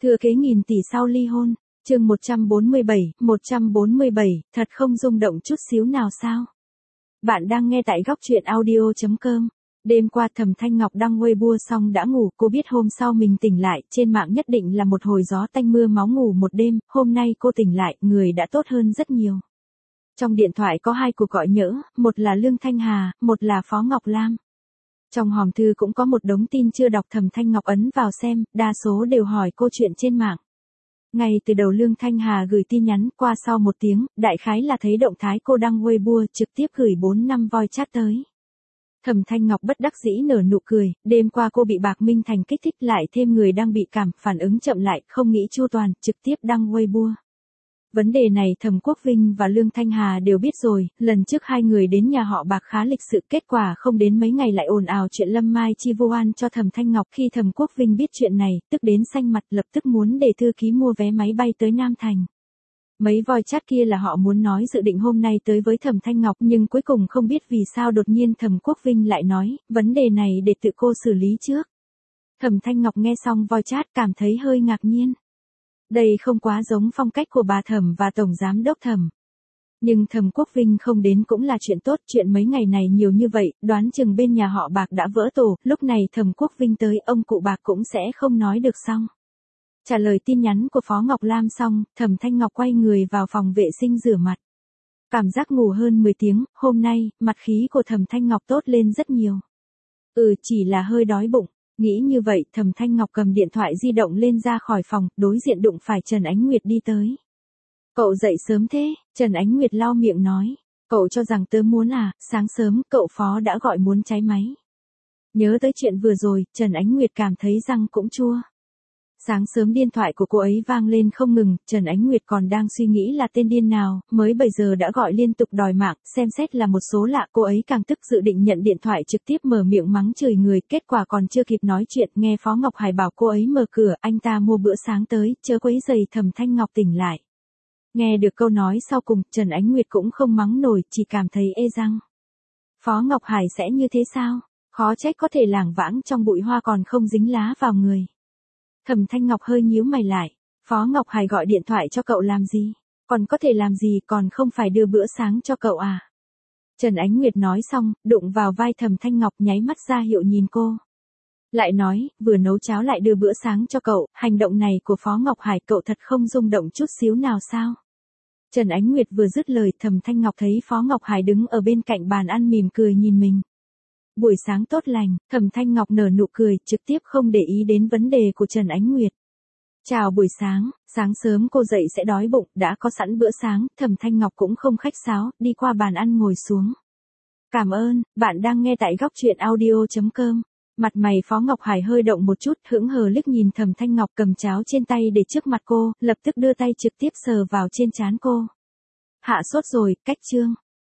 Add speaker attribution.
Speaker 1: Thừa kế nghìn tỷ sau ly hôn, chương 147, thật không rung động chút xíu nào sao? Bạn đang nghe tại góc truyện audio.com. Đêm qua Thẩm Thanh Ngọc đăng Weibo xong đã ngủ, cô biết hôm sau mình tỉnh lại, trên mạng nhất định là một hồi gió tanh mưa máu ngủ một đêm, hôm nay cô tỉnh lại, người đã tốt hơn rất nhiều. Trong điện thoại có 2 cuộc gọi nhỡ, một là Lương Thanh Hà, một là Phó Ngọc Lam. Trong hòm thư cũng có một đống tin chưa đọc, Thẩm Thanh Ngọc ấn vào xem, đa số đều hỏi cô chuyện trên mạng. Ngay từ đầu Lương Thanh Hà gửi tin nhắn, qua sau 1 tiếng, đại khái là thấy động thái cô đăng Weibo, trực tiếp gửi 4-5 voice chat tới. Thẩm Thanh Ngọc bất đắc dĩ nở nụ cười, đêm qua cô bị Bạc Minh Thành kích thích, lại thêm người đang bị cảm, phản ứng chậm lại, không nghĩ chu toàn, trực tiếp đăng Weibo. Vấn đề này Thẩm Quốc Vinh và Lương Thanh Hà đều biết rồi, lần trước 2 người đến nhà họ Bạc khá lịch sự, kết quả không đến mấy ngày lại ồn ào chuyện Lâm Mai chi vu oan cho Thẩm Thanh Ngọc. Khi Thẩm Quốc Vinh biết chuyện này, tức đến xanh mặt, lập tức muốn để thư ký mua vé máy bay tới Nam Thành. Mấy voice chat kia là họ muốn nói dự định hôm nay tới với Thẩm Thanh Ngọc, nhưng cuối cùng không biết vì sao đột nhiên Thẩm Quốc Vinh lại nói, vấn đề này để tự cô xử lý trước. Thẩm Thanh Ngọc nghe xong voice chat cảm thấy hơi ngạc nhiên. Đây không quá giống phong cách của bà Thẩm và Tổng Giám đốc Thẩm. Nhưng Thẩm Quốc Vinh không đến cũng là chuyện tốt, chuyện mấy ngày này nhiều như vậy, đoán chừng bên nhà họ Bạc đã vỡ tổ, lúc này Thẩm Quốc Vinh tới, ông cụ Bạc cũng sẽ không nói được xong. Trả lời tin nhắn của Phó Ngọc Lam xong, Thẩm Thanh Ngọc quay người vào phòng vệ sinh rửa mặt. Cảm giác ngủ hơn 10 tiếng, hôm nay, mặt khí của Thẩm Thanh Ngọc tốt lên rất nhiều. Chỉ là hơi đói bụng. Nghĩ như vậy, Thẩm Thanh Ngọc cầm điện thoại di động lên ra khỏi phòng, đối diện đụng phải Trần Ánh Nguyệt đi tới. Cậu dậy sớm thế, Trần Ánh Nguyệt lau miệng nói. Cậu cho rằng tớ muốn à, sáng sớm cậu Phó đã gọi muốn cháy máy. Nhớ tới chuyện vừa rồi, Trần Ánh Nguyệt cảm thấy răng cũng chua. Sáng sớm điện thoại của cô ấy vang lên không ngừng, Trần Ánh Nguyệt còn đang suy nghĩ là tên điên nào, mới bây giờ đã gọi liên tục đòi mạng, xem xét là một số lạ, cô ấy càng tức dự định nhận điện thoại trực tiếp mở miệng mắng chửi người, kết quả còn chưa kịp nói chuyện, nghe Phó Ngọc Hải bảo cô ấy mở cửa, anh ta mua bữa sáng tới, chớ quấy rầy Thẩm Thanh Ngọc tỉnh lại. Nghe được câu nói sau cùng, Trần Ánh Nguyệt cũng không mắng nổi, chỉ cảm thấy ê răng. Phó Ngọc Hải sẽ như thế sao? Khó trách có thể lảng vãng trong bụi hoa còn không dính lá vào người. Thẩm Thanh Ngọc hơi nhíu mày lại, Phó Ngọc Hải gọi điện thoại cho cậu làm gì? Còn có thể làm gì, còn không phải đưa bữa sáng cho cậu à? Trần Ánh Nguyệt nói xong, đụng vào vai Thẩm Thanh Ngọc, nháy mắt ra hiệu nhìn cô. Lại nói, vừa nấu cháo lại đưa bữa sáng cho cậu, hành động này của Phó Ngọc Hải cậu thật không rung động chút xíu nào sao? Trần Ánh Nguyệt vừa dứt lời, Thẩm Thanh Ngọc thấy Phó Ngọc Hải đứng ở bên cạnh bàn ăn mỉm cười nhìn mình. Buổi sáng tốt lành, Thẩm Thanh Ngọc nở nụ cười, trực tiếp không để ý đến vấn đề của Trần Ánh Nguyệt. Chào buổi sáng, sáng sớm cô dậy sẽ đói bụng, đã có sẵn bữa sáng, Thẩm Thanh Ngọc cũng không khách sáo, đi qua bàn ăn ngồi xuống. Cảm ơn, bạn đang nghe tại góc truyện audio.com. Mặt mày Phó Ngọc Hải hơi động một chút, hững hờ liếc nhìn Thẩm Thanh Ngọc cầm cháo trên tay để trước mặt cô, lập tức đưa tay trực tiếp sờ vào trên trán cô. Hạ sốt rồi, cách chương.